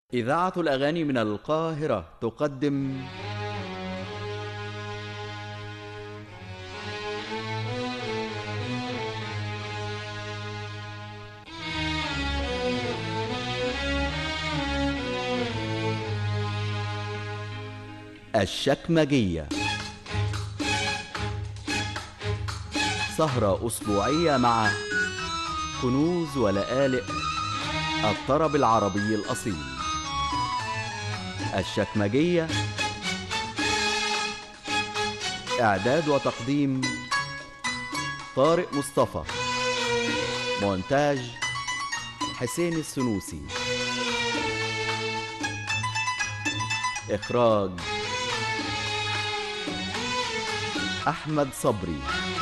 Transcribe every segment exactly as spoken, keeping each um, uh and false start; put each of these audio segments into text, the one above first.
إذاعة الأغاني من القاهرة تقدم الشكمجية، سهرة أسبوعية مع كنوز ولآلئ الطرب العربي الأصيل. الشكمجية، إعداد وتقديم طارق مصطفى، مونتاج حسين السنوسي، إخراج أحمد صبري.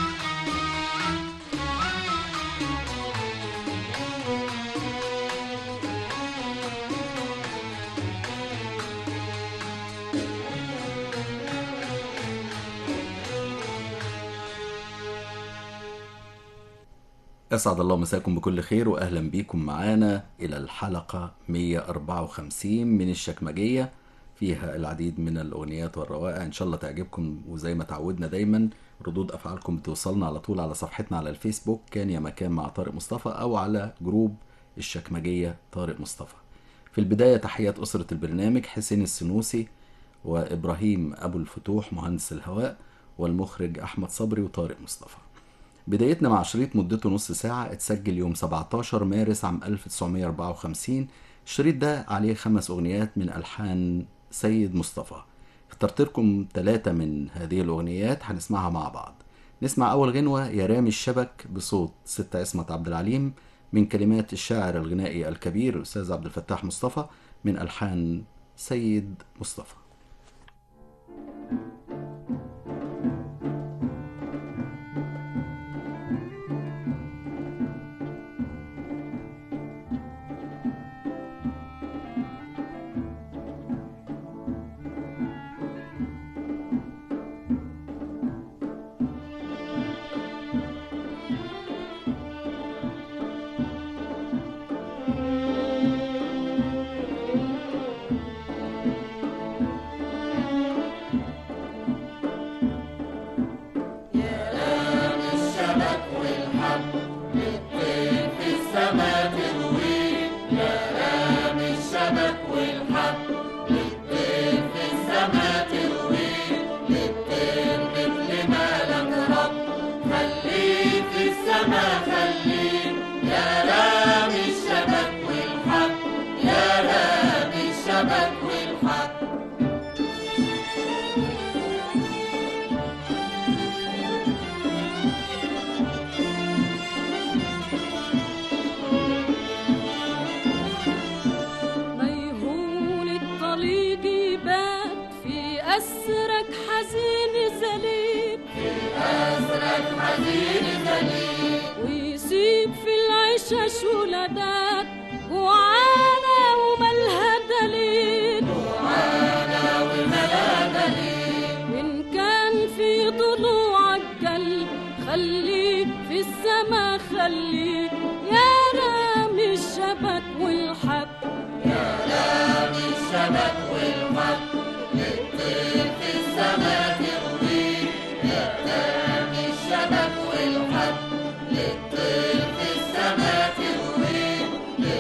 أسعد الله مساكم بكل خير وأهلا بيكم معانا إلى الحلقة مية وأربعة وخمسين من الشكمجية، فيها العديد من الأغنيات والروائع. إن شاء الله تعجبكم، وزي ما تعودنا دايما ردود أفعالكم بتوصلنا على طول على صفحتنا على الفيسبوك كان يا مكان مع طارق مصطفى، أو على جروب الشكمجية طارق مصطفى. في البداية تحيات أسرة البرنامج حسين السنوسي وإبراهيم أبو الفتوح مهندس الهواء، والمخرج أحمد صبري وطارق مصطفى. بدايتنا مع شريط مدته نص ساعة اتسجل يوم سبعتاشر مارس عام ألف وتسعمية وأربعة وخمسين. الشريط ده عليه خمس أغنيات من ألحان سيد مصطفى. اخترت لكم ثلاثة من هذه الأغنيات هنسمعها مع بعض. نسمع أول غنوة يا رامي الشبك بصوت ستة عصمت عبد العليم، من كلمات الشاعر الغنائي الكبير الأستاذ عبد الفتاح مصطفى، من ألحان سيد مصطفى. ويسيب في العيشة شولدات جوعانة ومالها دليل، جوعانة ومالها دليل. إن كان في ضلوعك جل خليك في السما، خليك يا رامي الشبك والحب، يا رامي الشبك والحب، للطير في السما ترويك، يا رامي الشبك والحب، للطير في السما ترويك،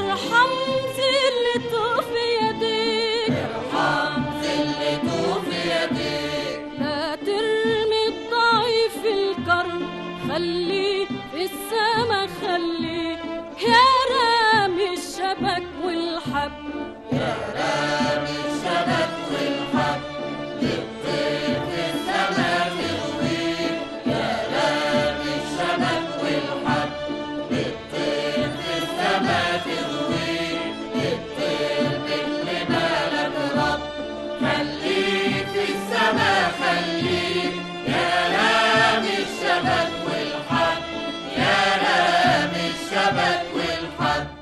ارحم زلته في يديك، ارحم زلته في يديك. لا ترمي الضعيف الكرم، خليه في السما خليه. يا رامي الشبك والحب، يا رامي الشبك والحب، للطير في السما ترويه. يا رامي الشبك والحب، للطير في السما ترويه. للطير مثل بالك رب، خليه في السما خليه. يا رامي الشبك والحب، يا رامي الشبك والحب.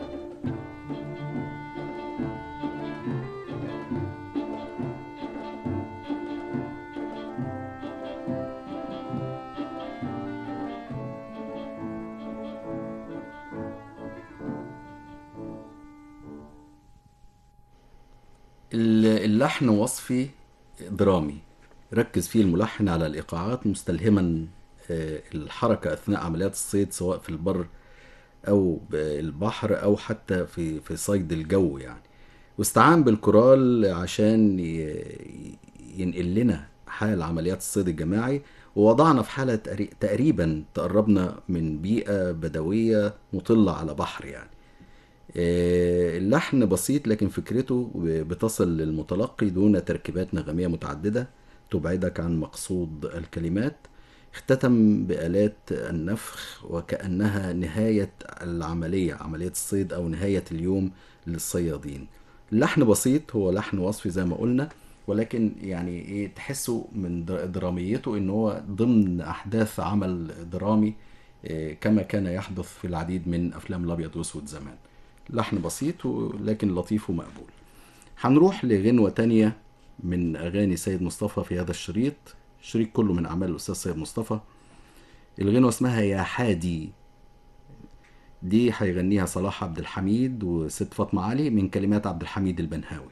اللحن وصفي درامي، ركز فيه الملحن على الإيقاعات مستلهما الحركة أثناء عمليات الصيد، سواء في البر أو البحر أو حتى في في صيد الجو يعني. واستعان بالكورال عشان ينقل لنا حال عمليات الصيد الجماعي، ووضعنا في حالة تقريبا تقربنا من بيئة بدوية مطلة على بحر يعني. اللحن بسيط لكن فكرته بتصل للمتلقي دون تركيبات نغمية متعددة تبعدك عن مقصود الكلمات. اختتم بآلات النفخ وكأنها نهاية العملية، عملية الصيد أو نهاية اليوم للصيادين. اللحن بسيط، هو لحن وصفي زي ما قلنا، ولكن يعني ايه تحسه من دراميته ان هو ضمن احداث عمل درامي كما كان يحدث في العديد من افلام الابيض واسود زمان. لحن بسيط لكن لطيف ومقبول. هنروح لغنوة تانية من اغاني سيد مصطفى في هذا الشريط، الشريط كله من اعمال الاستاذ سيد مصطفى. الغنوة اسمها يا حادي، دي هيغنيها صلاح عبد الحميد وست فاطمة علي من كلمات عبد الحميد البنهاوي.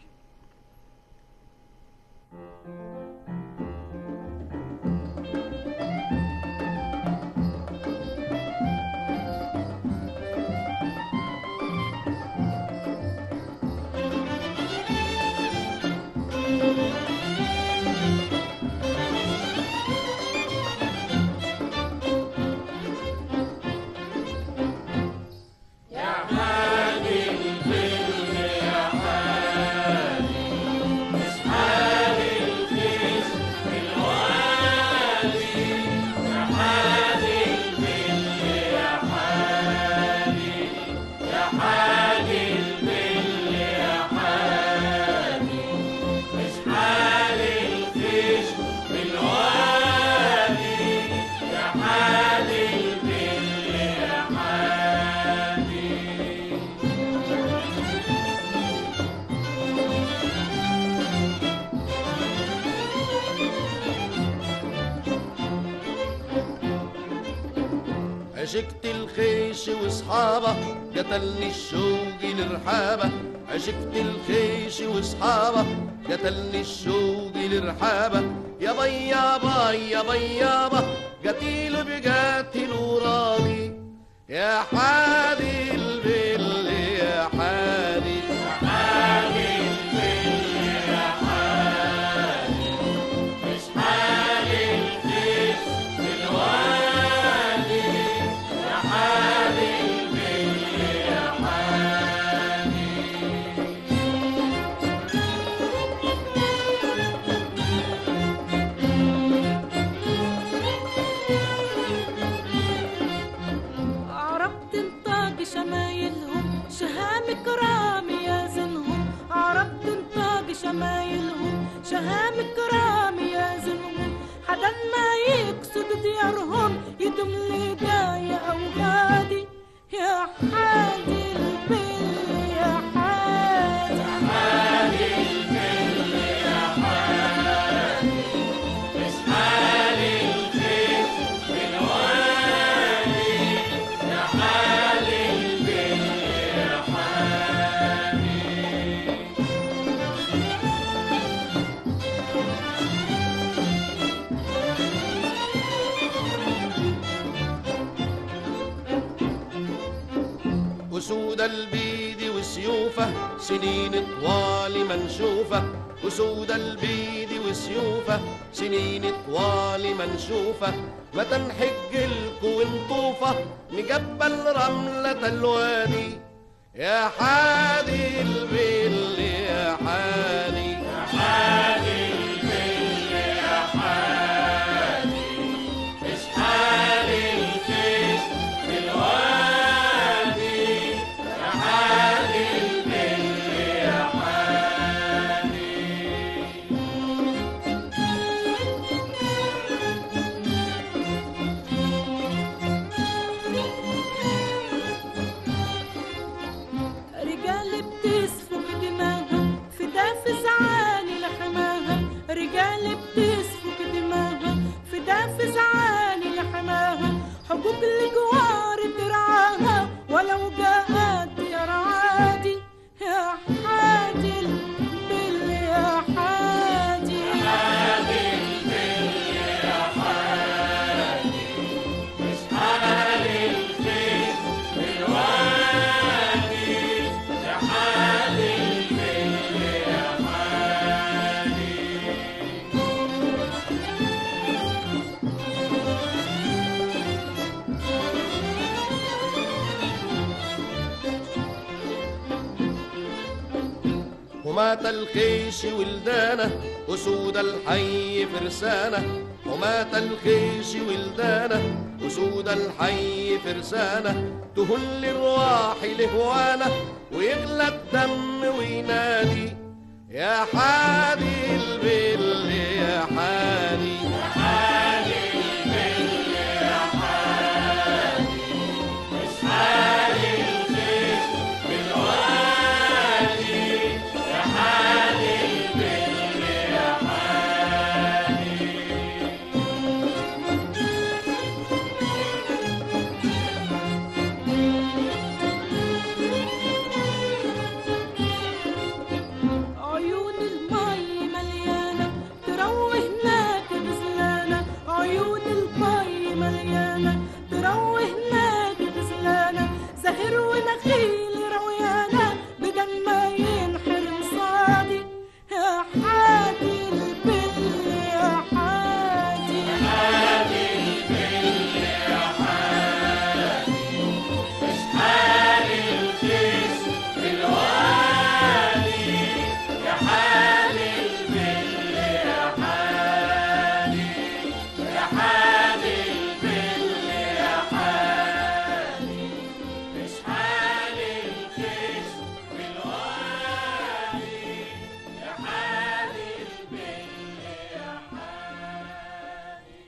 عشقت الخيش واصحابه قتلني الشوق لرحابه. عشقت الخيش واصحابه قتلني الشوق لرحابه. يا بي يا بي يا بي يابا قتيل بقاتل وراضي. يا حادي البل يا حادي، يا حادي البل يا حادي. مش حالي الخيش في الوادي. يا حادي البل يا حادي. عرفت انطاق شمايلهم شهام كرام يازنهم. عرفت انطاق شمايلهم شهام كرام يازنهم. حدا ما يقصد ديارهم يدم لي داية أولادي. يا حادي البل يا حادي، يا حادي البل يا حادي. مش حالي الخيش في الوادي. يا حالي البل يا حادي. وسود البيد وسيوفه سنين طوال منشوفه وسود البيد وسيوفه سنين طوال منشوفه ما تنحج لكو ونطوفه نجبل رملة الوادي يا حادي البل يا حادي يا حادي البل يا حادي مش حالي الفيش في الوادي يا حادي البل يا حادي. رجال بتسفك دماغها فدا في زعاني لحماها رجال بتسفك دماغها فدا في زعاني لحماها حقوق الجوار ترعاها ولو جاءت يا رعادي يا حادي البل يا حادي يا حادي البل يا حادي مش حالي الخير في الوادي يا حادي البل يا حادي. ومات الخيش ولدانه وسود الحي فرسانه ومات الخيش ولدانه وسود الحي فرسانه تهل الرواح لهوانه ويغلى الدم وينادي يا حادي البل يا حادي يا حادي البل يا حادي مش حالي الخيش بالوادي يا حادي البل يا حادي. عيون المي مليانة تروه هناك بزلانة عيون المي مليانة تروه هناك بزلانة زهر ونخيل رويانة بدل ما ينحرم صادي يا حادي البل يا حادي يا حادي البل يا حادي مش حالي الخيس في الوادي يا حادي البل يا حادي يا حادي البل يا حادي مش حالي الخيس في الوادي يا حادي البل يا حادي.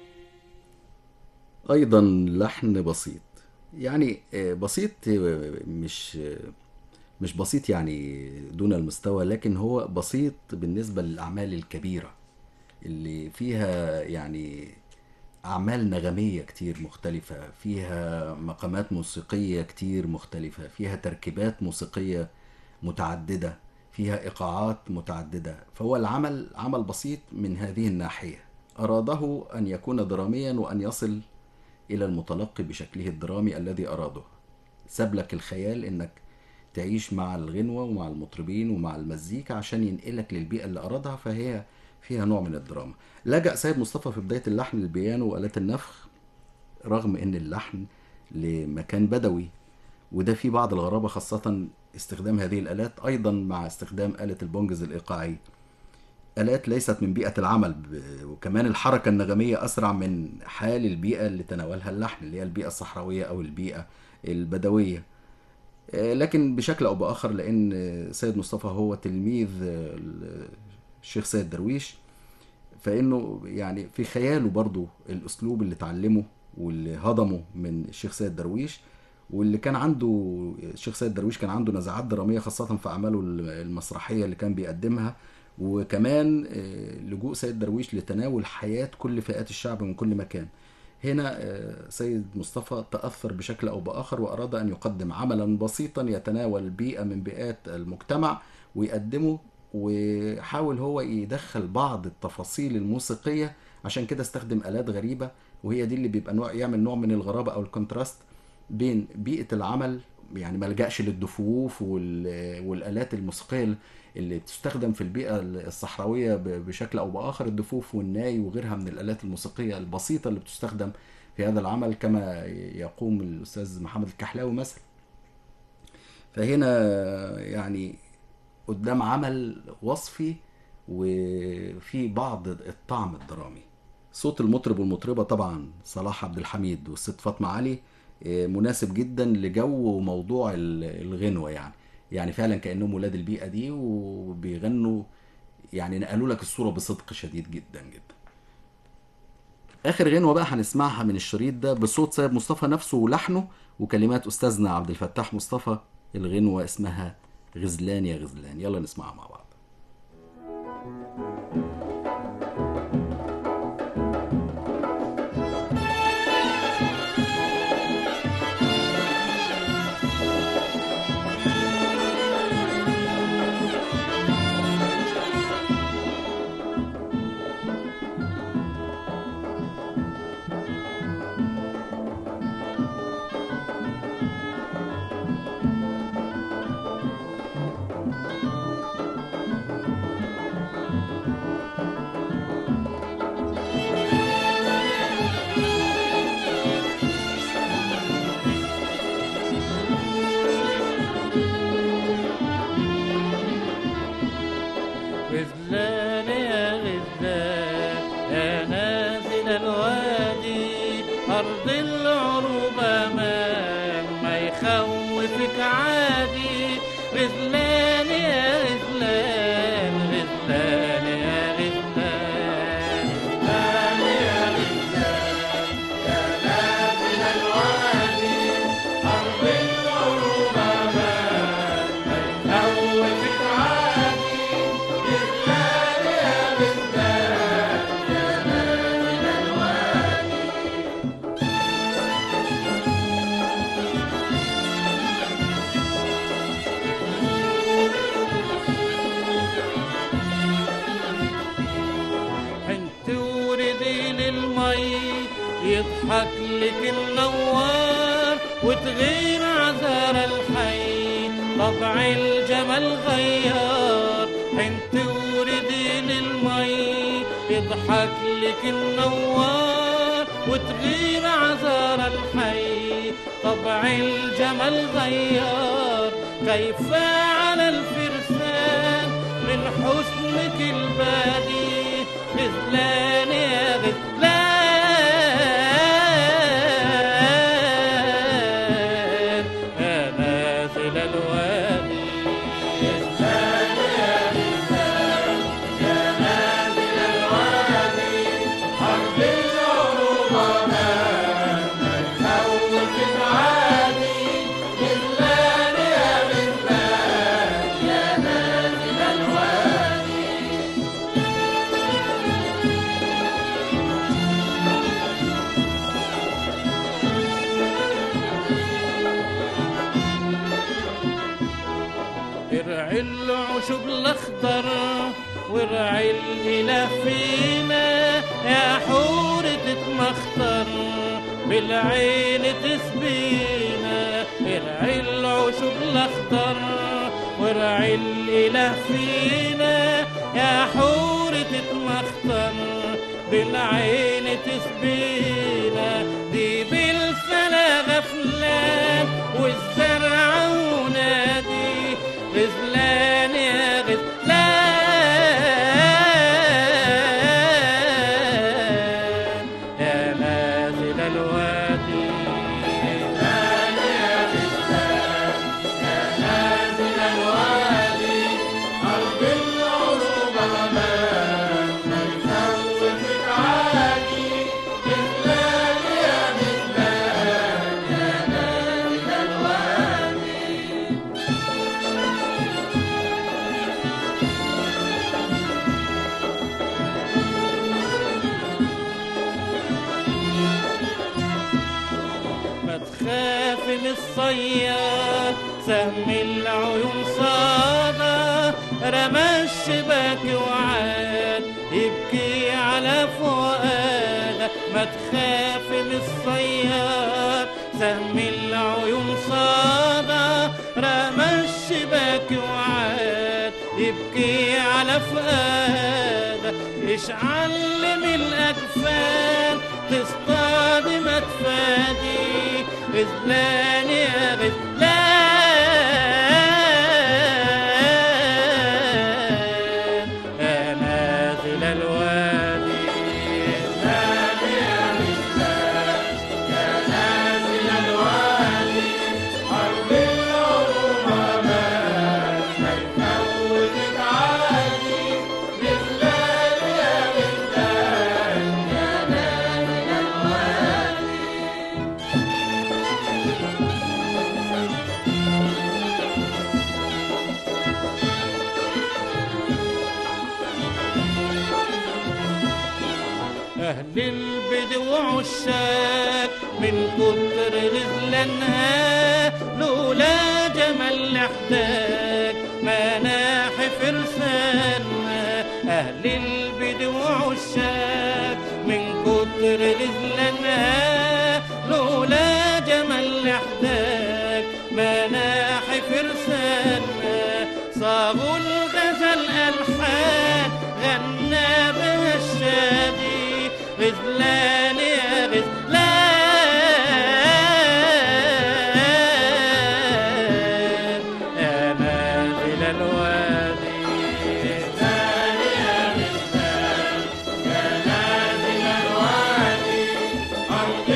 أيضا لحن بسيط، يعني آه، بسيط، آه، مش آه، مش بسيط يعني دون المستوى، لكن هو بسيط بالنسبة للأعمال الكبيرة اللي فيها يعني أعمال نغمية كتير مختلفة، فيها مقامات موسيقية كتير مختلفة، فيها تركيبات موسيقية متعددة، فيها إيقاعات متعددة. فهو العمل عمل بسيط من هذه الناحية، أراده أن يكون دراميا وأن يصل إلى المتلقي بشكله الدرامي الذي أراده. ساب لك الخيال إنك تعيش مع الغنوة ومع المطربين ومع المزيكا عشان ينقلك للبيئة اللي أرادها، فهي فيها نوع من الدراما. لجأ سيد مصطفى في بداية اللحن للبيانو وآلات النفخ، رغم إن اللحن لمكان بدوي، وده فيه بعض الغرابة، خاصة استخدام هذه الآلات أيضا مع استخدام آلة البونجز الإيقاعي، آلات ليست من بيئة العمل، ب- وكمان الحركة النغمية أسرع من حال البيئة اللي تناولها اللحن، اللي هي البيئة الصحراوية أو البيئة البدوية. آه، لكن بشكل أو بآخر، لأن آه، سيد مصطفى هو تلميذ آه، الشيخ سيد درويش، فإنه يعني في خياله برضو الأسلوب اللي اتعلمه واللي هضمه من الشيخ سيد درويش، واللي كان عنده الشيخ سيد درويش كان عنده نزعات درامية خاصة في أعماله المسرحية اللي كان بيقدمها، وكمان آه، لجوء سيد درويش لتناول حياة كل فئات الشعب من كل مكان. هنا آه، سيد مصطفى تأثر بشكل أو بآخر وأراد أن يقدم عملا بسيطا يتناول بيئة من بيئات المجتمع ويقدمه، وحاول هو يدخل بعض التفاصيل الموسيقية، عشان كده استخدم آلات غريبة، وهي دي اللي بيبقى نوع يعمل نوع من الغرابة أو الكونتراست بين بيئة العمل يعني ما لجأش للدفوف والآلات الموسيقية اللي بتستخدم في البيئة الصحراوية بشكل أو بآخر، الدفوف والناي وغيرها من الآلات الموسيقية البسيطة اللي بتستخدم في هذا العمل كما يقوم الأستاذ محمد الكحلاوي مثلا. فهنا يعني قدام عمل وصفي وفي بعض الطعم الدرامي. صوت المطرب والمطربة طبعا صلاح عبد الحميد والست فاطمة علي مناسب جدا لجو وموضوع الغنوة، يعني يعني فعلا كأنهم ولاد البيئة دي وبيغنوا، يعني نقلوا لك الصورة بصدق شديد جدا جدا. آخر غنوة بقى هنسمعها من الشريط ده بصوت سيد مصطفى نفسه ولحنه وكلمات أستاذنا عبد الفتاح مصطفى. الغنوة اسمها غزلان يا غزلان، يلا نسمعها مع بعض. غزلان يا غزلان يا نازل الوادي، أرض العروبة ما يخوفك عادي. غزلان يا غزلان غزلان يا غزلان غزلان يا غزلان يا نازل الوادي، أرض العروبة ما يخوفك عادي. يضحك لك النوار وتغير عذار الحي، طبع الجمل غيار. انت وردي للمي يضحك لك النوار وتغير عذار الحي، طبع الجمل غيار. كيف على الفرسان من حسنك البادي، غزلان يا غزلان العشب الاخضر ورعي الاله فينا، يا حور تتمخطر بالعين تسبينا. ارعي العشب الاخضر ورعي الاله فينا، يا حور تتمخطر بالعين تسبينا. دي بالفلا غفلان والزرع ونادي، غزلان يا غزلان يا نازل الوادي. غزلان يا غزلان يا نازل الوادي، أرض العروبة أمان ما يخوفك عادي. غزلان يا غزلان يا نازل الوادي. تخاف من الصياد سهم العيون صادا، رمى الشباك وعاد يبكي على فؤاده. ما تخاف من الصياد سهم العيون صادا، رمى الشباك وعاد يبكي على فؤادك. اشعل من الأجفان تصطاد ما تفادي، غزلان يا غزلان يا نازل الوادي. غزلان يا غزلان يا نازل الوادي، حرب العظماء ما يفوتك عادي. غزلان يا غزلان يا نازل الوادي. أهل البدو وعشاق من كتر غزلانها، لولا جمال احتاج مناحي فرسانها. أهل البدو وعشاق من كتر غزلانها، لولا جمال احتاج مناحي فرسانها. صاغوا الغزل ألحان غنى بها الشادي، غزلان يا غزلان يا نازل الوادي. غزلان يا غزلان يا نازل الوادي، أرض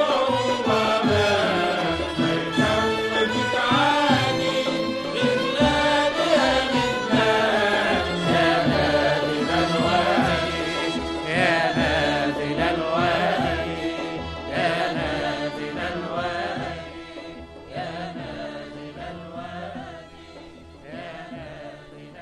العظماء ما يفوتك عادي. غزلان يا غزلان يا نازل الوادي يا نازل الوادي يا نازل الوادي يا نازل الوادي يا نازل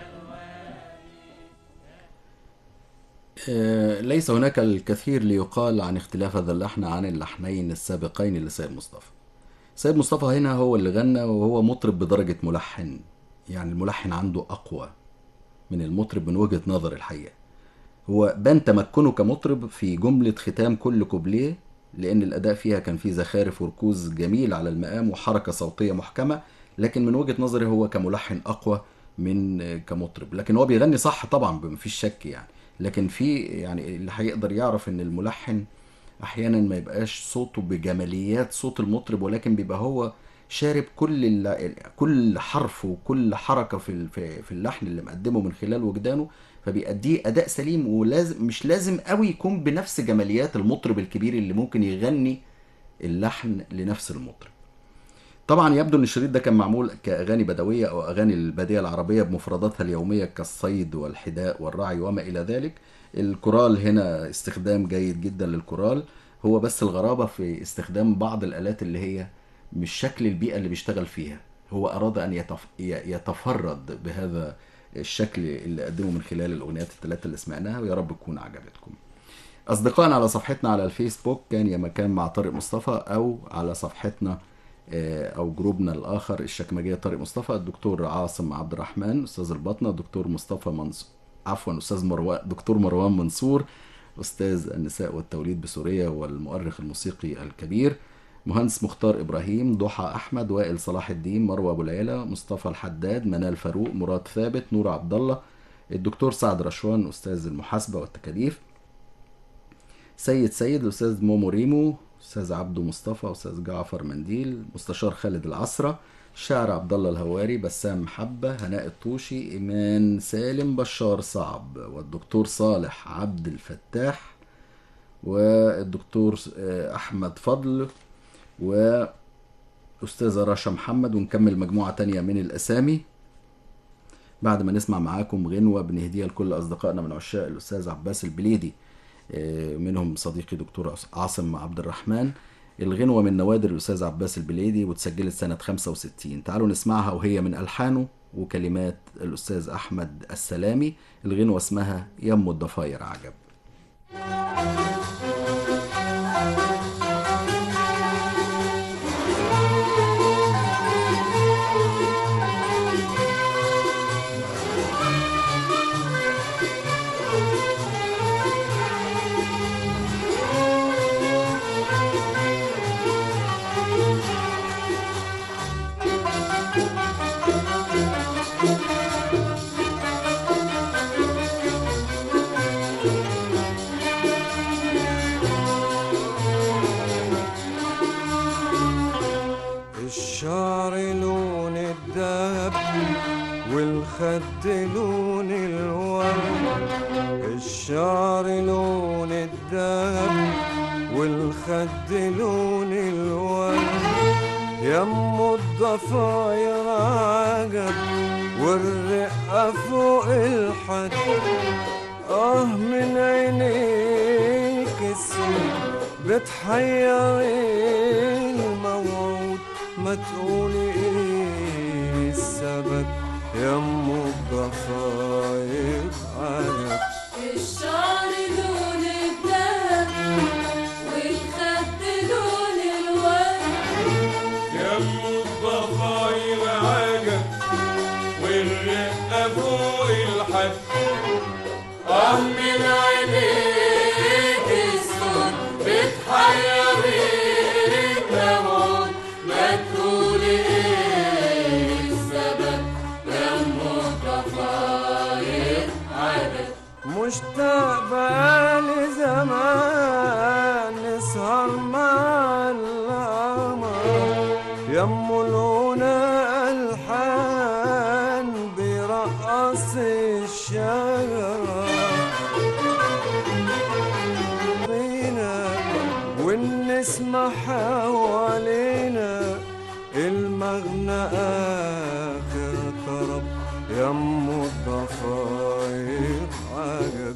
الوادي. آه، ليس هناك الكثير ليقال عن اختلاف هذا اللحن عن اللحنين السابقين لسيد مصطفى. سيد مصطفى هنا هو اللي غنى، وهو مطرب بدرجة ملحن، يعني الملحن عنده أقوى من المطرب من وجهة نظر الحقيقة. هو بان تمكنه كمطرب في جملة ختام كل كوبليه، لأن الأداء فيها كان فيه زخارف وركوز جميل على المقام وحركة صوتية محكمة، لكن من وجهة نظري هو كملحن أقوى من كمطرب. لكن هو بيغني صح طبعا مفيش شك يعني، لكن في يعني اللي هيقدر يعرف ان الملحن احيانا ما يبقاش صوته بجماليات صوت المطرب، ولكن بيبقى هو شارب كل الل- كل حرف وكل حركة في ال- في في اللحن اللي مقدمه من خلال وجدانه، فبيأديه أداء سليم. ولازم مش لازم قوي يكون بنفس جماليات المطرب الكبير اللي ممكن يغني اللحن لنفس المطرب. طبعا يبدو ان الشريط ده كان معمول كاغاني بدويه او اغاني الباديه العربيه بمفرداتها اليوميه كالصيد والحداء والرعي وما الى ذلك. الكورال هنا استخدام جيد جدا للكورال، هو بس الغرابه في استخدام بعض الالات اللي هي مش شكل البيئه اللي بيشتغل فيها. هو اراد ان يتف... ي- يتفرد بهذا الشكل اللي قدمه من خلال الاغنيات الثلاثه اللي سمعناها، ويا رب تكون عجبتكم. أصدقائنا على صفحتنا على الفيسبوك كان يا مكان مع طارق مصطفى، أو على صفحتنا آه، أو جروبنا الآخر الشكمجية طارق مصطفى، الدكتور عاصم عبد الرحمن أستاذ الباطنة، دكتور مصطفى منصور عفوا أستاذ مروان دكتور مروان منصور أستاذ النساء والتوليد بسوريا والمؤرخ الموسيقي الكبير، مهندس مختار إبراهيم، ضحى أحمد، وائل صلاح الدين، مروة أبو العيلة، مصطفى الحداد، منال فاروق، مراد ثابت، نور عبد الله، الدكتور سعد رشوان أستاذ المحاسبة والتكاليف، سيد سيد، الأستاذ مومو ريمو، أستاذ عبده مصطفى، أستاذ جعفر منديل، مستشار خالد العصرة، الشاعر عبد الله الهواري، بسام محبة، هناء الطوشي، إيمان سالم، بشار صعب، والدكتور صالح عبد الفتاح، والدكتور آه، أحمد فضل، وأستاذة رشا محمد، ونكمل مجموعة تانية من الأسامي بعد ما نسمع معاكم غنوة بنهديها لكل أصدقائنا من عشاق الأستاذ عباس البليدي، منهم صديقي دكتور عاصم عبد الرحمن. الغنوة من نوادر الأستاذ عباس البليدي وتسجلت سنة خمسة وستين. تعالوا نسمعها وهي من ألحانه وكلمات الأستاذ أحمد السلامي. الغنوة اسمها يم الضفاير عجب. Thank you. الشعر لون الدهب والخد لون الورد، الشعر لون الدهب والخد لون الورد، يم الضفاير عجب والرقة فوق الحد. آه من عينيك السود بتحير الموعود، ما تقولي ايه السبب يم الضفاير عجب. الشعر لون الدهب والخد لون الورد، يم الضفاير عجب والرقة فوق الحد. آه من عينيك السود بتحير الموعود، ما تقولي ايه السبب يم الضفاير عجب. مشتاق بقالي زمان نسهر مع القمر، يم الغنى ألحان برقص الشجرة بينا والنسمة حوالينا، المغنى آخر طرب يم الضفاير عجب.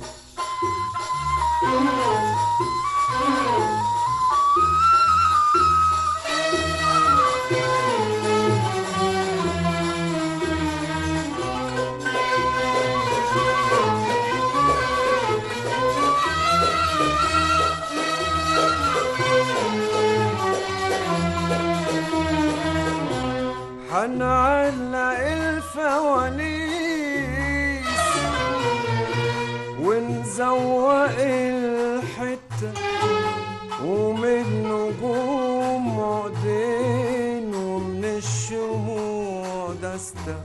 حنعلق الفوانيس ونزوق الحتة، ومن نجوم عقدين ومن الشموع دستة،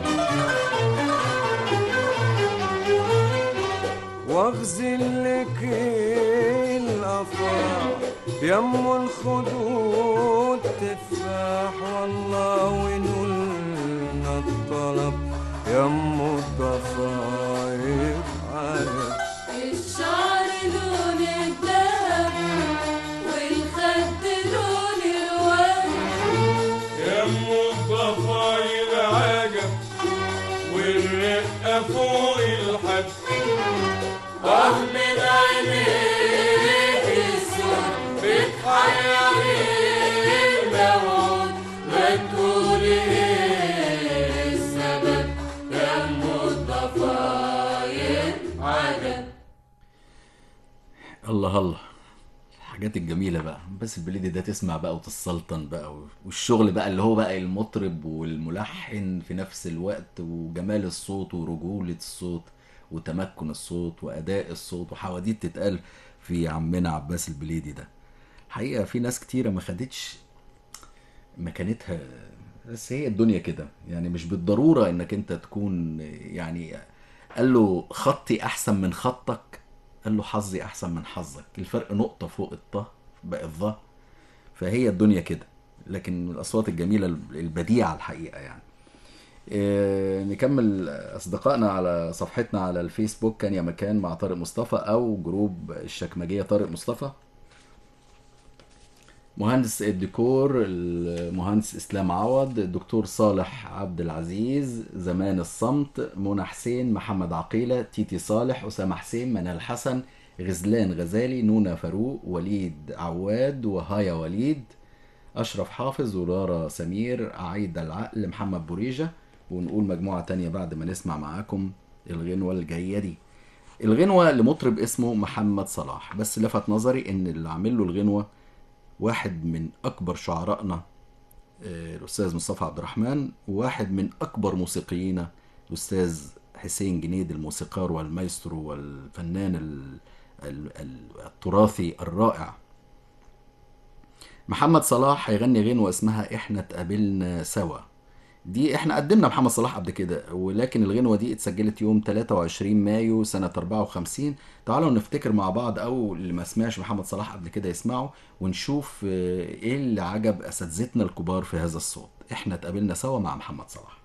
واغزل لك الافراح يم الخدود تفاح، والله ونقولنا الطلب يم الضفاير عجب. الشعر لون الدهب والخد لون الورد، يم الضفاير عجب والرقة فوق الحد. آه من عينيك السود بتحير الموعود، ما تقولي ايه السبب يم الضفاير عجب. الله الله، الحاجات الجميلة بقى. بس البليدي ده تسمع بقى وتسلطن بقى، والشغل بقى اللي هو بقى المطرب والملحن في نفس الوقت، وجمال الصوت ورجولة الصوت وتمكن الصوت وأداء الصوت وحواديت تتقال في عمنا عباس البليدي ده. حقيقة في ناس كتيرة ما خدتش مكانتها، بس هي الدنيا كده يعني، مش بالضرورة انك انت تكون يعني. قال له خطي احسن من خطك، قال له حظي احسن من حظك، الفرق نقطة فوق الطه بقى الظه. فهي الدنيا كده، لكن من الاصوات الجميلة البديعة الحقيقة يعني. إيه، نكمل اصدقائنا على صفحتنا على الفيسبوك، كان يا مكان مع طارق مصطفى، او جروب الشكمجية طارق مصطفى. مهندس الديكور المهندس اسلام عوض، الدكتور صالح عبد العزيز، زمان الصمت، منى حسين، محمد عقيلة، تيتي صالح، اسامة حسين، منال حسن، غزلان غزالي، نونا فاروق، وليد عواد، وهايا وليد، اشرف حافظ، ولارا سمير، عايدة العقل، محمد بوريجة. ونقول مجموعة تانية بعد ما نسمع معاكم الغنوة الجاية دي. الغنوة لمطرب اسمه محمد صلاح، بس لفت نظري ان اللي عامل له الغنوة واحد من اكبر شعرائنا الاستاذ مصطفى عبد الرحمن، وواحد من اكبر موسيقيين الاستاذ حسين جنيد، الموسيقار والمايسترو والفنان التراثي الرائع. محمد صلاح هيغني غنوة اسمها احنا اتقابلنا سوا. دي احنا قدمنا محمد صلاح قبل كده، ولكن الغنوة دي اتسجلت يوم تلاتة وعشرين مايو سنة أربعة وخمسين. تعالوا نفتكر مع بعض، او اللي ما سمعش محمد صلاح قبل كده يسمعه، ونشوف آه، ايه اللي عجب اساتذتنا الكبار في هذا الصوت. احنا اتقابلنا سوا مع محمد صلاح.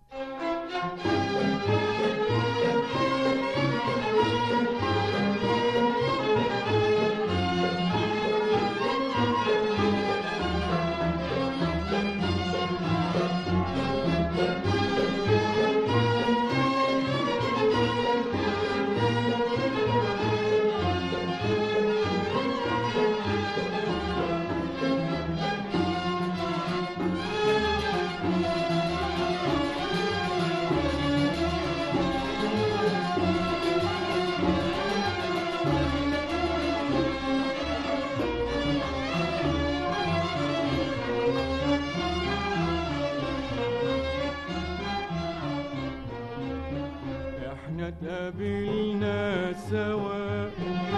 احنا اتقابلنا سوا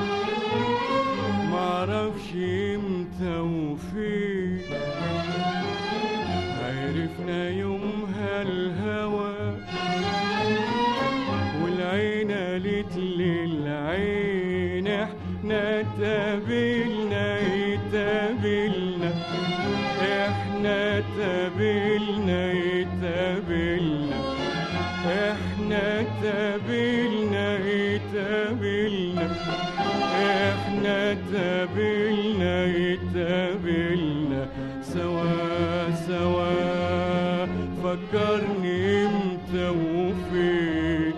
معرفش امتى وفين، عرفنا يومها الهوى والعين قالت للعين احنا اتقابلنا اتقابلنا، احنا اتقابلنا اتقابلنا، احنا اتقابلنا اتقابلنا، احنا اتقابلنا اتقابلنا سوا سوا. فكرني امتى وفين،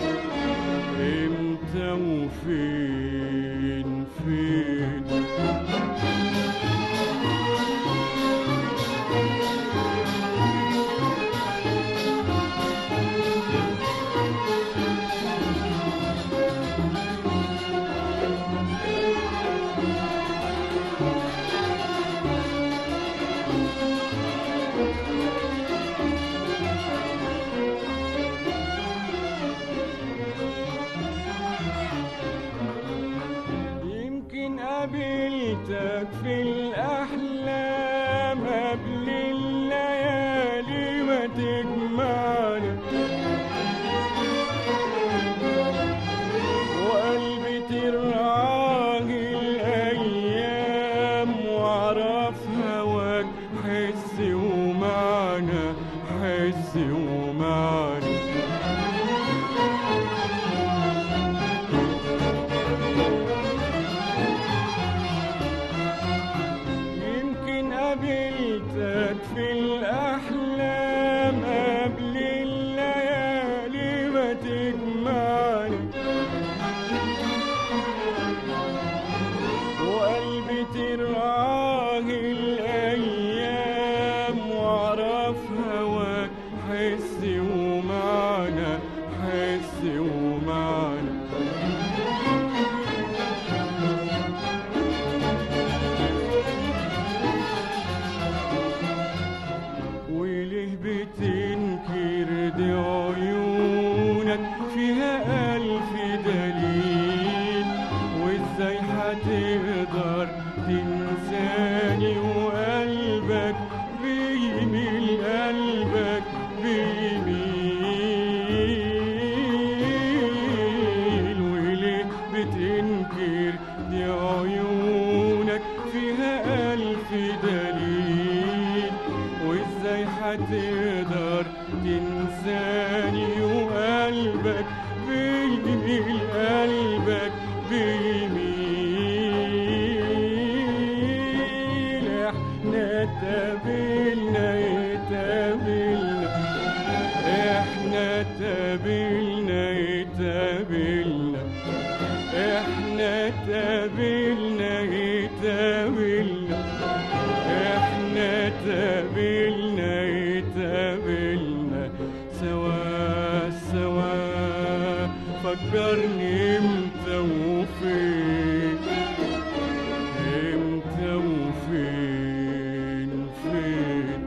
امتى وفين فين. يمكن قابلتك في الأحلام قبل الليالي ما تجمعنا، وقلبي ترعاه الأيام وأعرف هواك حس ومعنى، حس ومعنى. يمكن قابلتك في الأحلام قبل الليالي ما تجمعنا، وقلبي ترعاه الأيام وأعرف هواك حس ومعنى، حس ومعنى. وليه بتنكر دي عيونك فيها ألف دليل، وإزاي هتقدر تنساني وقلبك بيميل، قلبك بيميل. وليه بتنكر دي عيونك فيها ألف دليل، وإزاي هتقدر تنساني وقلبك بيميل، قلبك بيميل. احنا اتقابلنا اتقابلنا، احنا اتقابلنا اتقابلنا، احنا اتقابلنا اتقابلنا، احنا اتقابلنا اتقابلنا سوا سوا. فكرني امتى وفين، امتى وفين فين.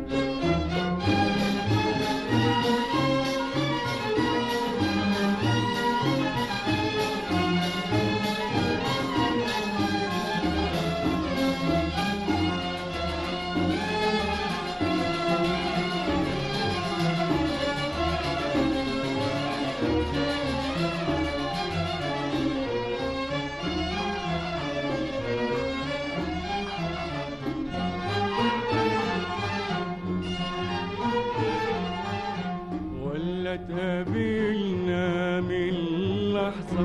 تقابلنا من لحظة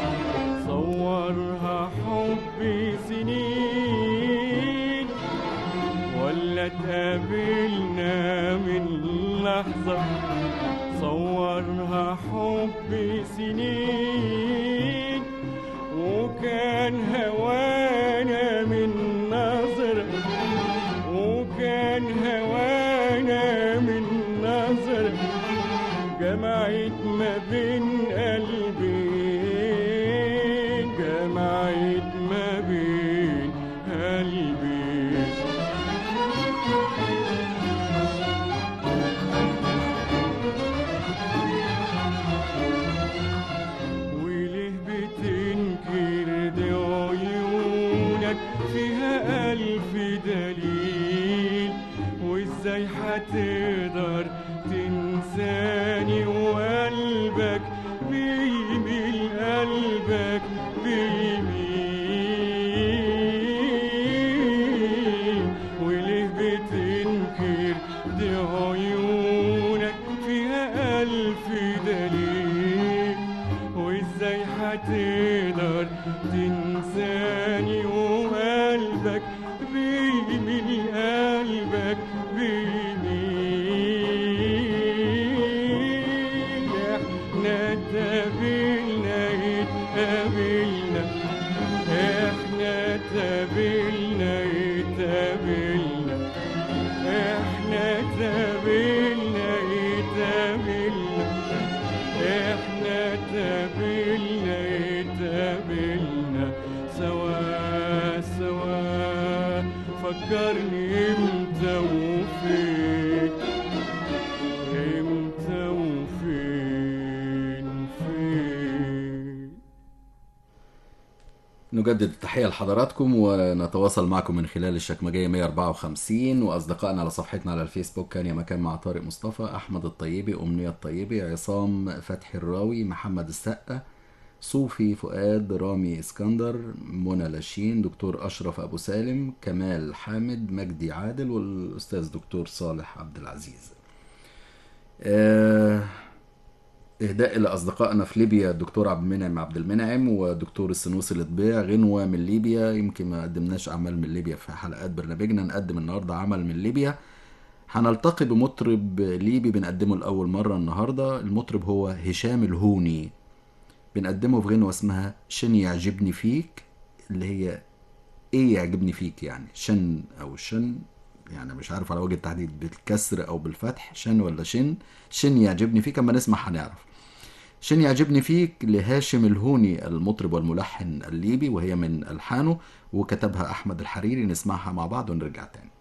صورها حب سنين، ولا تقابلنا من لحظة صورها حب سنين، وكان هوانا من نظرة وكان هوانا من نظرة جمعت ما بين قلبين، جمعت ما بين قلبين. وليه بتنكر دي عيونك فيها ألف دليل، وازاي هتقدر تنساني وقلبك بيميل، قلبك بيميل. وليه بتنكر دي عيونك فيها ألف دليل، وازاي هتقدر تنساني وقلبك بيميل، قلبك بيميل. احنا اتقابلنا اتقابلنا احنا اتقابلنا اتقابلنا احنا اتقابلنا اتقابلنا احنا اتقابلنا اتقابلنا سوا سوا. فكرني امتى وفين، امتى وفين فين. نجدد التحية لحضراتكم ونتواصل معكم من خلال الشكمجية مية وأربعة وخمسين، وأصدقائنا على صفحتنا على الفيسبوك كان يا مكان مع طارق مصطفى، أحمد الطيبي، أمنية الطيبي، عصام فتحي الراوي، محمد السقا، صوفي فؤاد، رامي اسكندر، منى لاشين، دكتور أشرف أبو سالم، كمال حامد، مجدي عادل، والأستاذ دكتور صالح عبد العزيز. آه إهداء إلى أصدقائنا في ليبيا الدكتور عبد المنعم عبد المنعم ودكتور السنوسي الإطباع، غنوة من ليبيا. يمكن ما قدمناش أعمال من ليبيا في حلقات برنامجنا، نقدم النهاردة عمل من ليبيا. هنلتقي بمطرب ليبي بنقدمه لأول مرة النهاردة. المطرب هو هشام الهوني، بنقدمه في غنوة اسمها شن يعجبني فيك، اللي هي ايه يعجبني فيك يعني، شن او شن يعني مش عارف على وجه التحديد بالكسر او بالفتح، شن ولا شن. شن يعجبني فيك، اما نسمع هنعرف. شن يعجبني فيك لهاشم الهوني المطرب والملحن الليبي، وهي من ألحانه وكتبها أحمد الحريري. نسمعها مع بعض ونرجع تاني.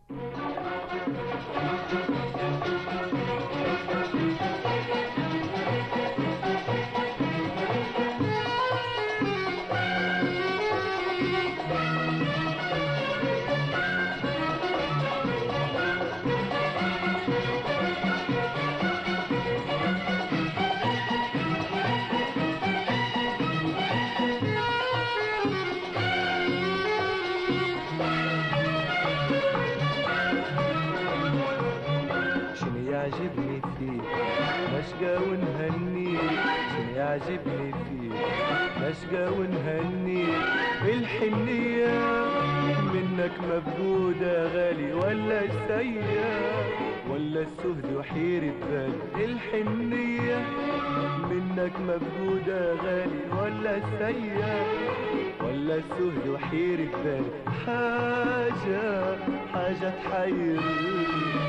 يعجبني فيك نشقى ونهنيك، شنو يعجبني فيك نشقى ونهنيك. الحنية منك مفقودة غالي ولا السيئة ولا السهد وحير البال. الحنية منك مفقودة غالي ولا السيئة ولا السهد وحير البال. حاجة حاجة تحيرني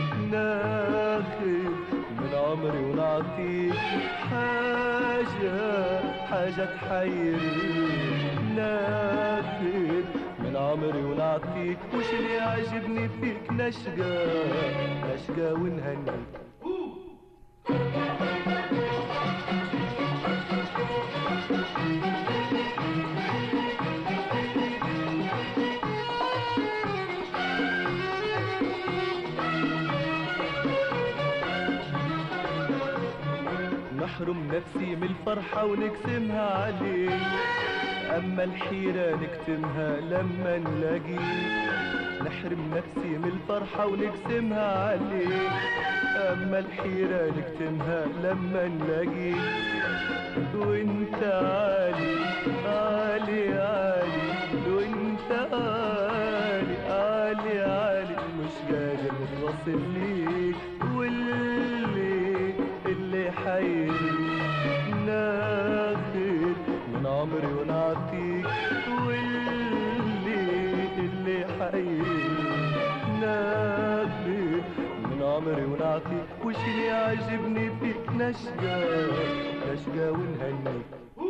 ناخذ من عمري ونعطيك. حاجة حاجة تحيرني ناخذ من عمري ونعطيك. وش اللي يعجبني فيك نشقى نشقى ونهنيك. نحرم نفسي من الفرحة ونقسمها عليك، أما الحيرة نكتمها لما نلاقيك. نحرم نفسي من الفرحة ونقسمها عليك، اما الحيرة نكتمها لما نلاقيك وانت عالي عالي عالي وانت عالي عالي عالي مش قادر اتوصل ليك واللي اللي حيري ناخد من عمري ونعطيك واللي اللي حيري ناخد من عمري ونعطيك وش اللي يعجبني فيك نشقى نشقى ونهنيك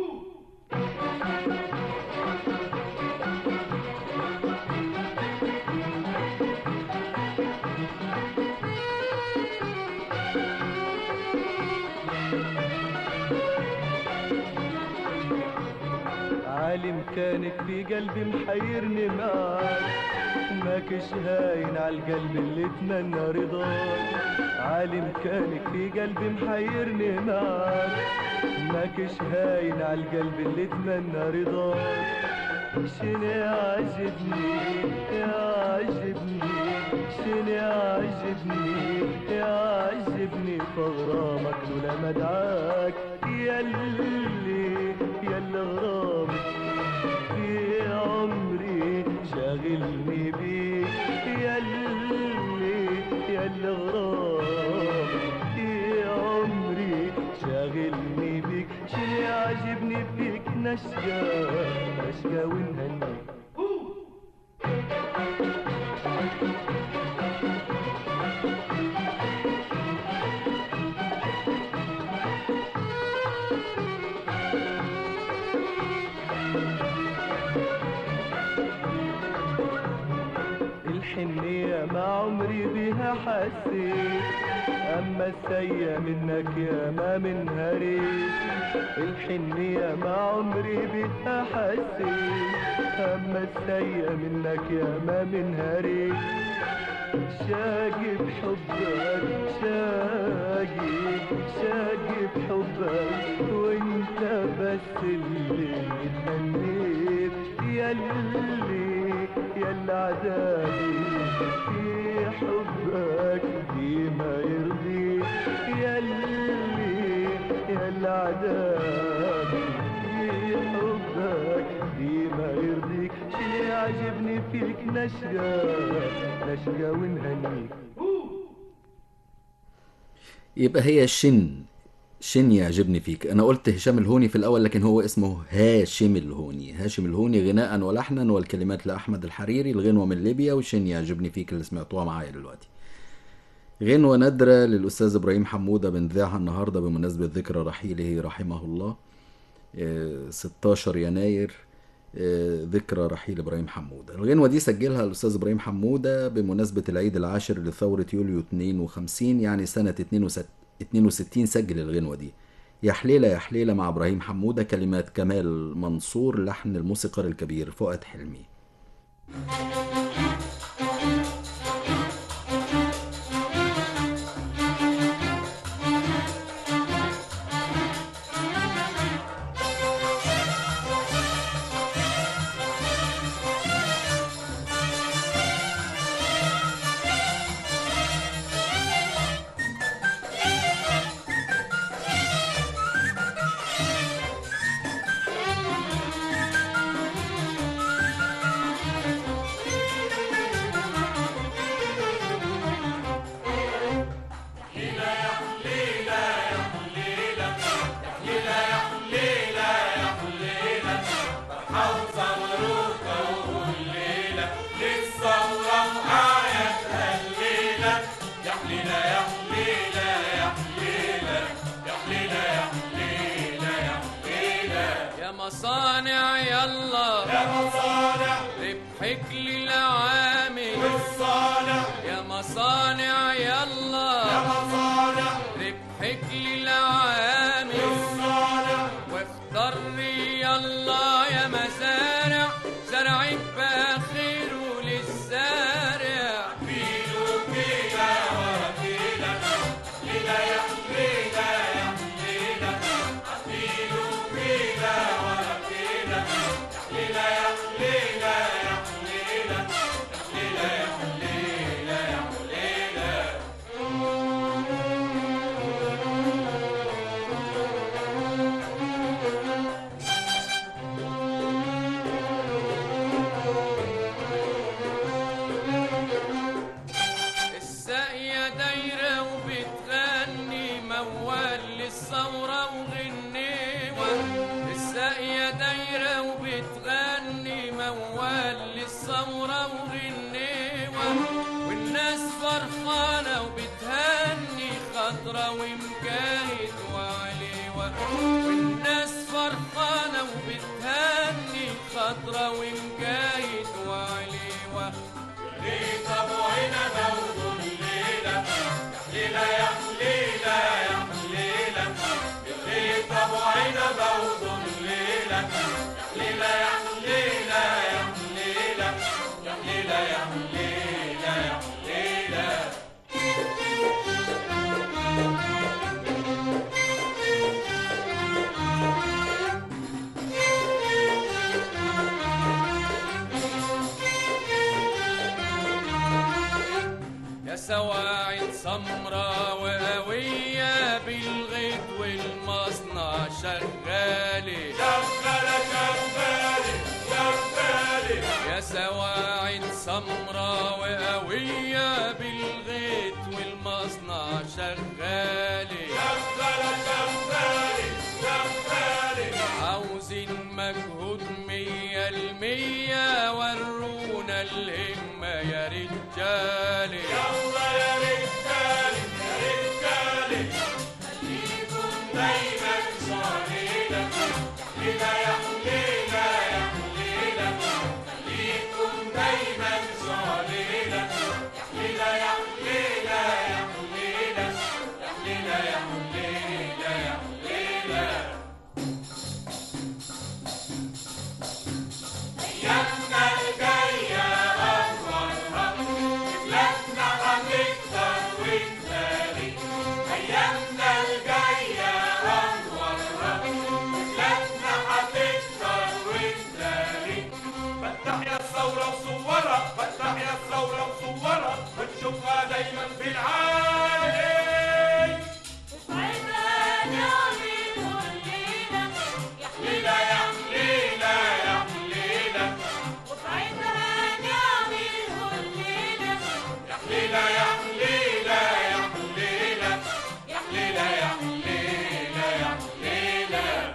عالم كانك في قلبي محيرني معاك ماكش هاين عالقلب اللي اتمنى رضاك عالم كانك في قلبي محيرني معاك ماكش هاين عالقلب اللي اتمنى رضاك شنو يعجبني يعجبني شنو يعجبني يعجبني فغرامك لولا مدعاك ياللي ياللي غرامك في عمري شاغلني بيك ياللي ياللي غرامك في عمري شاغلني بيك شنو يعجبني فيك نشقى نشقى ونهنيك الحنية ما عمري بها حسيت أما السيا منك يا ما من هريت الحنية ما عمري بها حسيت أما السيا منك يا ما من هريت شاقي بحبك شاقي شاقي بحبك وانت بس اللي تهنيت ياللي ياللي عذابي في حبك ديما يرضيك ياللي ياللي عذابي في حبك ديما يرضيك شنو يعجبني فيك نشقى نشقى ونهنيك يبقى هي شن شن يعجبني فيك. انا قلت هشام الهوني في الاول لكن هو اسمه هاشم الهوني. هاشم الهوني غناء ولحنا والكلمات لاحمد الحريري، الغنوه من ليبيا، وشن يعجبني فيك اللي سمعتوها معايا دلوقتي. غنوه نادره للاستاذ ابراهيم حموده بنذاعها النهارده بمناسبه ذكرى رحيله رحمه الله ستاشر يناير، ذكرى رحيل ابراهيم حموده. الغنوه دي سجلها الاستاذ ابراهيم حموده بمناسبه العيد العاشر لثوره يوليو اتنين وخمسين، يعني سنه اتنين وستين سجل الغنوه دي. يا حليله يا حليله مع ابراهيم حموده، كلمات كمال منصور، لحن الموسيقار الكبير فؤاد حلمي. مصانع يلا يا مصانع ربحك للعامل والصانع يا مصانع يلا يا مصانع ربحك للعامل والصانع واختار يلا يا مزارع زرعك باخره للزارع فيلو كيلا وكيلا ليلة يا حليلة يا حليلة فيلو كيلا الثورة وغنيوة، الساقية دايرة وبتغني موال للثورة وغنيوة، والناس فرحانة وبتهني خضرة ومجاهد وعليوة، والناس فرحانة وبتهني خضرة ومجاهد وعليوة. ليت ابو عنبه وذليله يا حليله يا حليله يا ليت ابو عنبه وذليله يا حليله يا حليله يا حليله يا حليله يا حليله يا حليله. يا سواعد سمرة وقوية بالغيط والمصنع شغالة شغالة شغالة شغالة. يا سواعد سمرة وقوية بالغيط والمصنع شغالة شغالة شغالة شغالة. عاوزين مجهود مية المية ورونا الهمة يا رجالي. يلا يا رجالي يا رجالي خليكم دايما صالحين. حليلة يا حليلة يا حليلة خليكم دايما صالحين. يا حليلة يا حليلة يا حليلة يا حليلة يا حليلة يا حليلة. أيامنا الجاية أنورها بلادنا هتكتر وتبارك. أيامنا الجاية أنورها بلادنا هتكتر وتبارك. فتح يا الثورة وصورها فتح يا الثورة وصورها ونشوفها دايما في العالي. وساعتها نعمل كلنا يا حليلة يا حليلة يا حليلة وساعتها نعمل كلنا يا حليلة يا حليلة يا حليلة يا حليلة يا حليلة يا حليلة.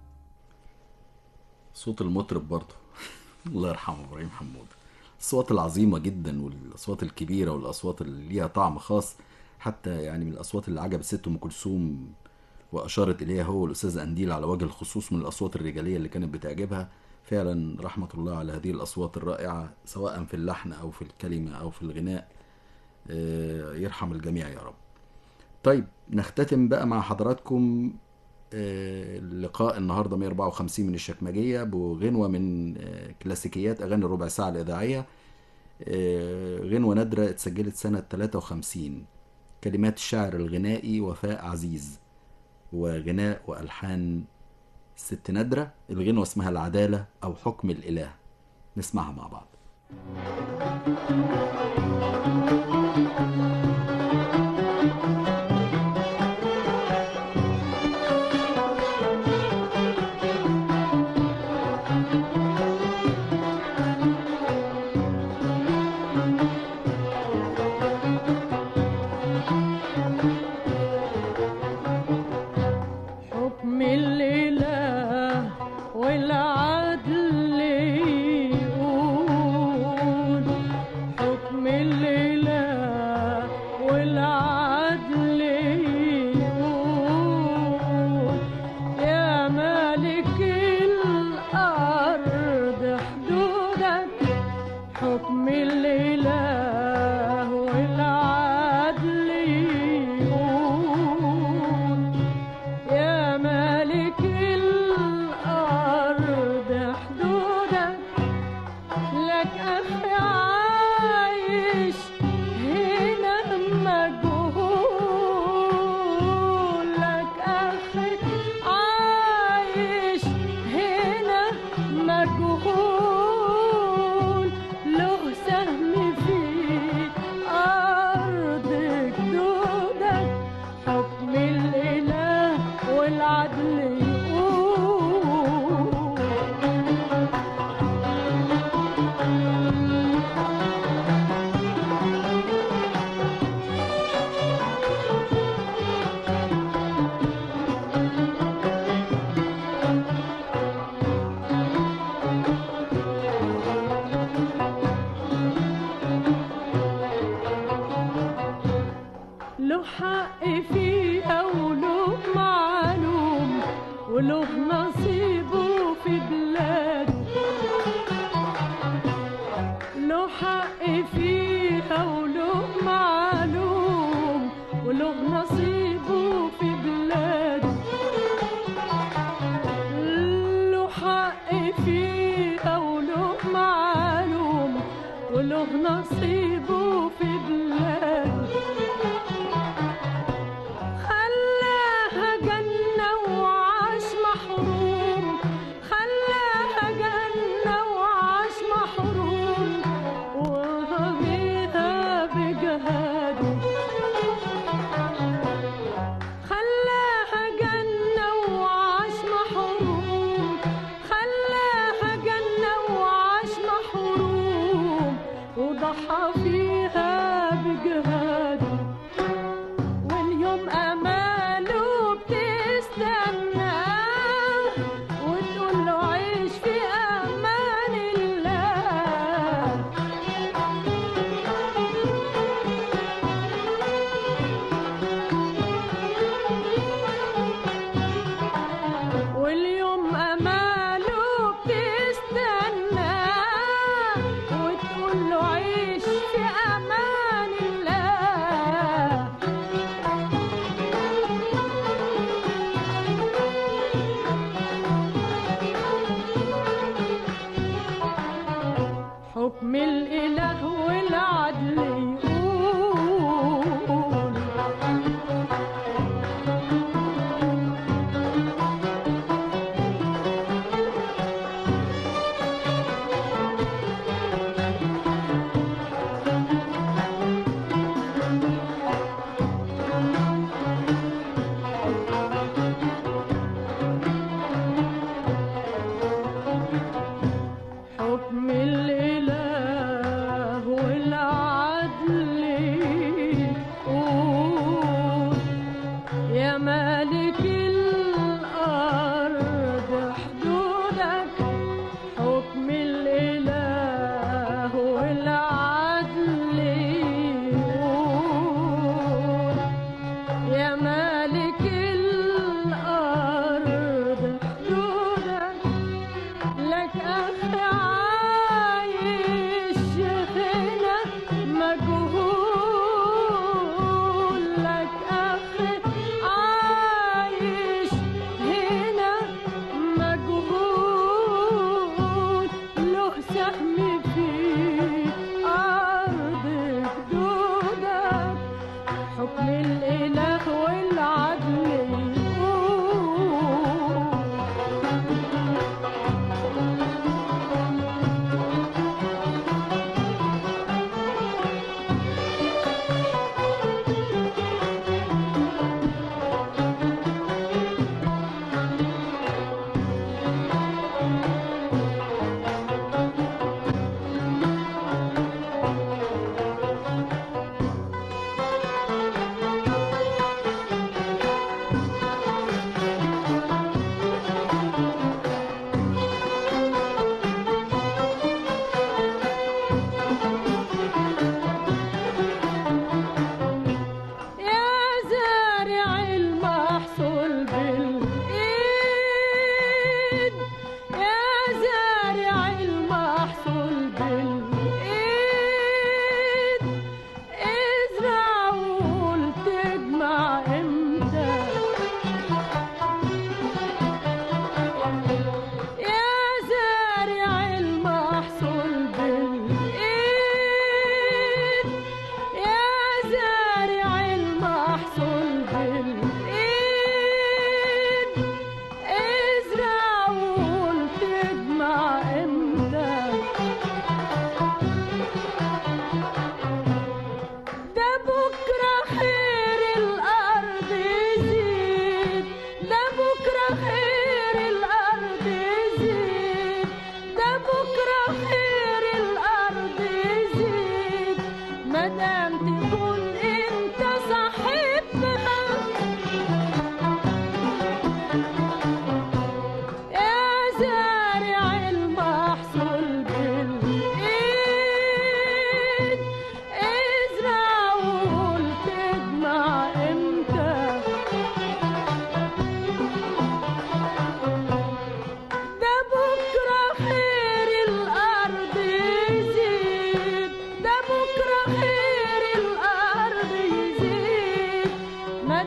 صوت المطرب برضه الله يرحمه ابراهيم حمود. الأصوات العظيمة جدا والأصوات الكبيرة والأصوات اللي ليها طعم خاص، حتى يعني من الأصوات اللي عجبت ست أم كلثوم وأشارت إليها هو الأستاذ أنديل على وجه الخصوص من الأصوات الرجالية اللي كانت بتعجبها. فعلا رحمة الله على هذه الأصوات الرائعة سواء في اللحن أو في الكلمة أو في الغناء. آه، يرحم الجميع يا رب. طيب نختتم بقى مع حضراتكم آه، اللقاء النهارده مية وأربعة وخمسين من الشكمجية بغنوة من آه، كلاسيكيات أغاني الربع ساعة الإذاعية. آه، غنوة نادرة اتسجلت سنة ثلاثة وخمسين، كلمات الشاعر الغنائي وفاء عزيز وغناء وألحان ست نادرة. الغنوة اسمها العدالة أو حكم الإله، نسمعها مع بعض. حكم الإله والعدل يقول حكم الإله له حق فيها وله معلوم وله نصيبه في بلاده، له حق فيها وله معلوم وله نصيبه في بلاده، له حق فيها وله معلوم وله نصيبه في بلاده، خلاها جنة وعاش محروم، خلاها جنة وعاش محروم وهبيها بجهاده، خلاها جنة وعاش محروم، خلاها جنة وعاش محروم وضحى فيها بجهاده، واليوم أماله بتستناه وتقول له عيش في أمان الله، واليوم أماله بتستناه وتقول له عيش في أمان الله، حكم الإله والعدل يقول حكم الإله والعدل يقول يا مالك الأرض حدودك، حكم الإله والعدل يقول يا مالك الأرض حدودك، لك أخ عايش هنا مجهول، لك أخ عايش هنا مجهول، له سهم في أرض جدودك، حكم الإله والعدل يقول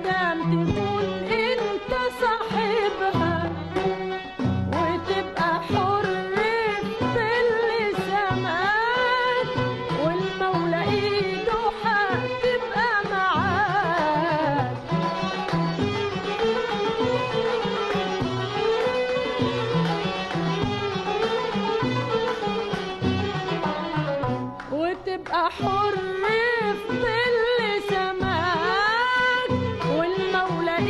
مادام تكون انت صاحبها وتبقى حر في اللي سماك والمولى ايده هتبقى معاك. وتبقى حر في اللي سماك والمولى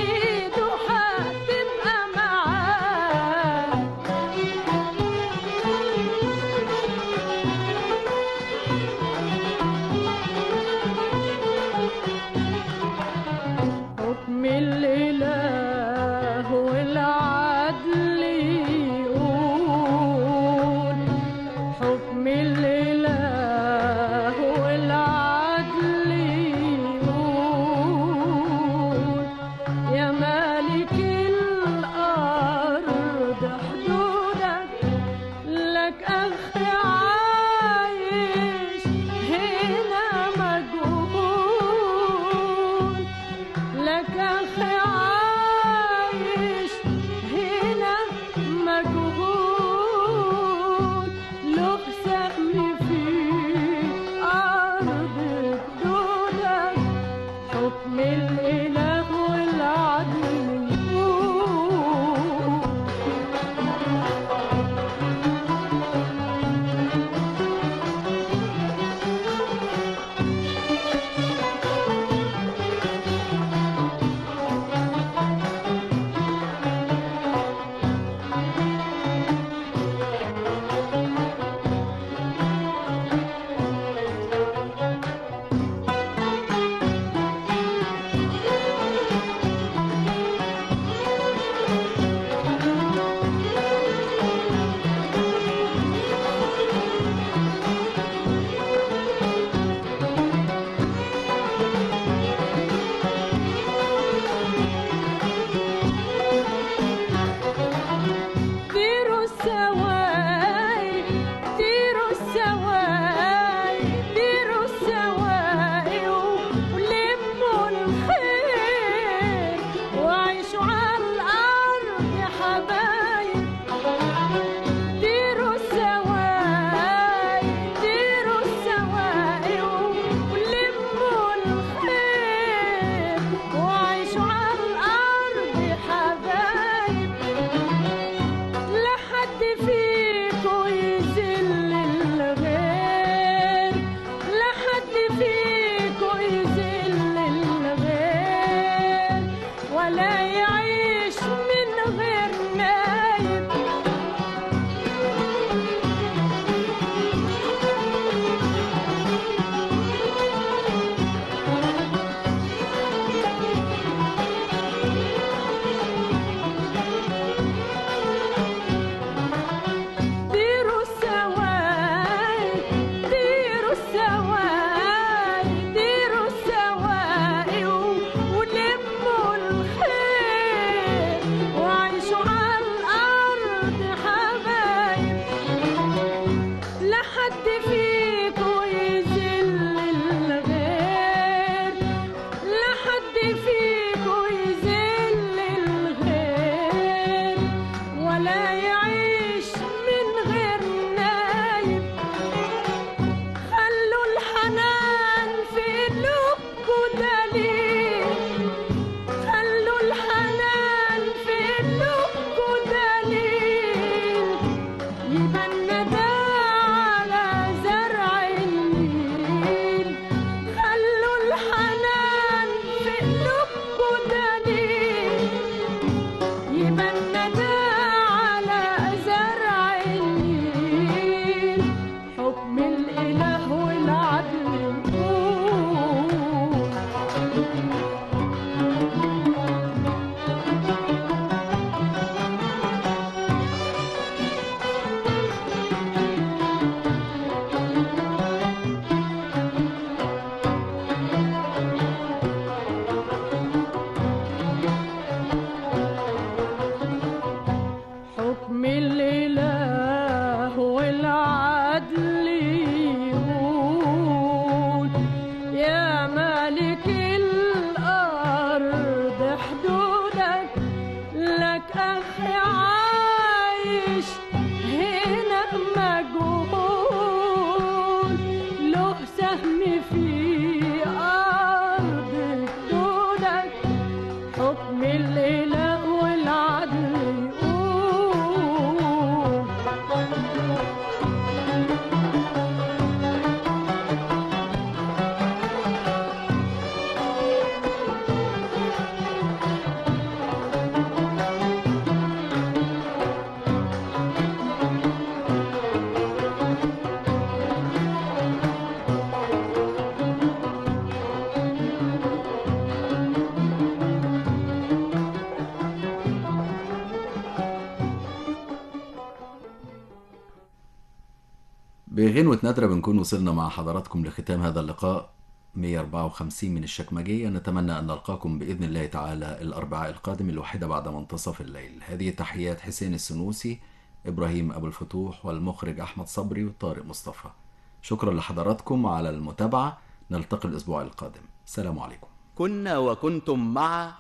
بغنوة نادرة بنكون وصلنا مع حضراتكم لختام هذا اللقاء مية وأربعة وخمسين من الشكمجية. نتمنى أن نلقاكم بإذن الله تعالى الأربعاء القادم الواحدة بعد منتصف الليل. هذه تحيات حسين السنوسي، إبراهيم أبو الفتوح، والمخرج أحمد صبري وطارق مصطفى. شكرا لحضراتكم على المتابعة، نلتقي الأسبوع القادم. السلام عليكم. كنا وكنتم مع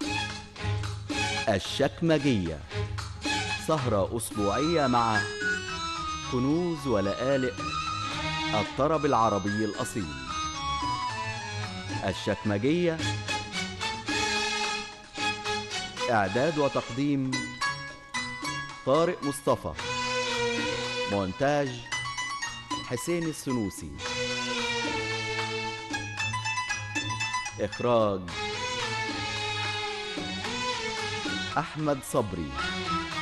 الشكمجية، سهرة أسبوعية مع كنوز ولآلئ الطرب العربي الأصيل. الشكمجية، إعداد وتقديم طارق مصطفى، مونتاج حسين السنوسي، إخراج أحمد صبري.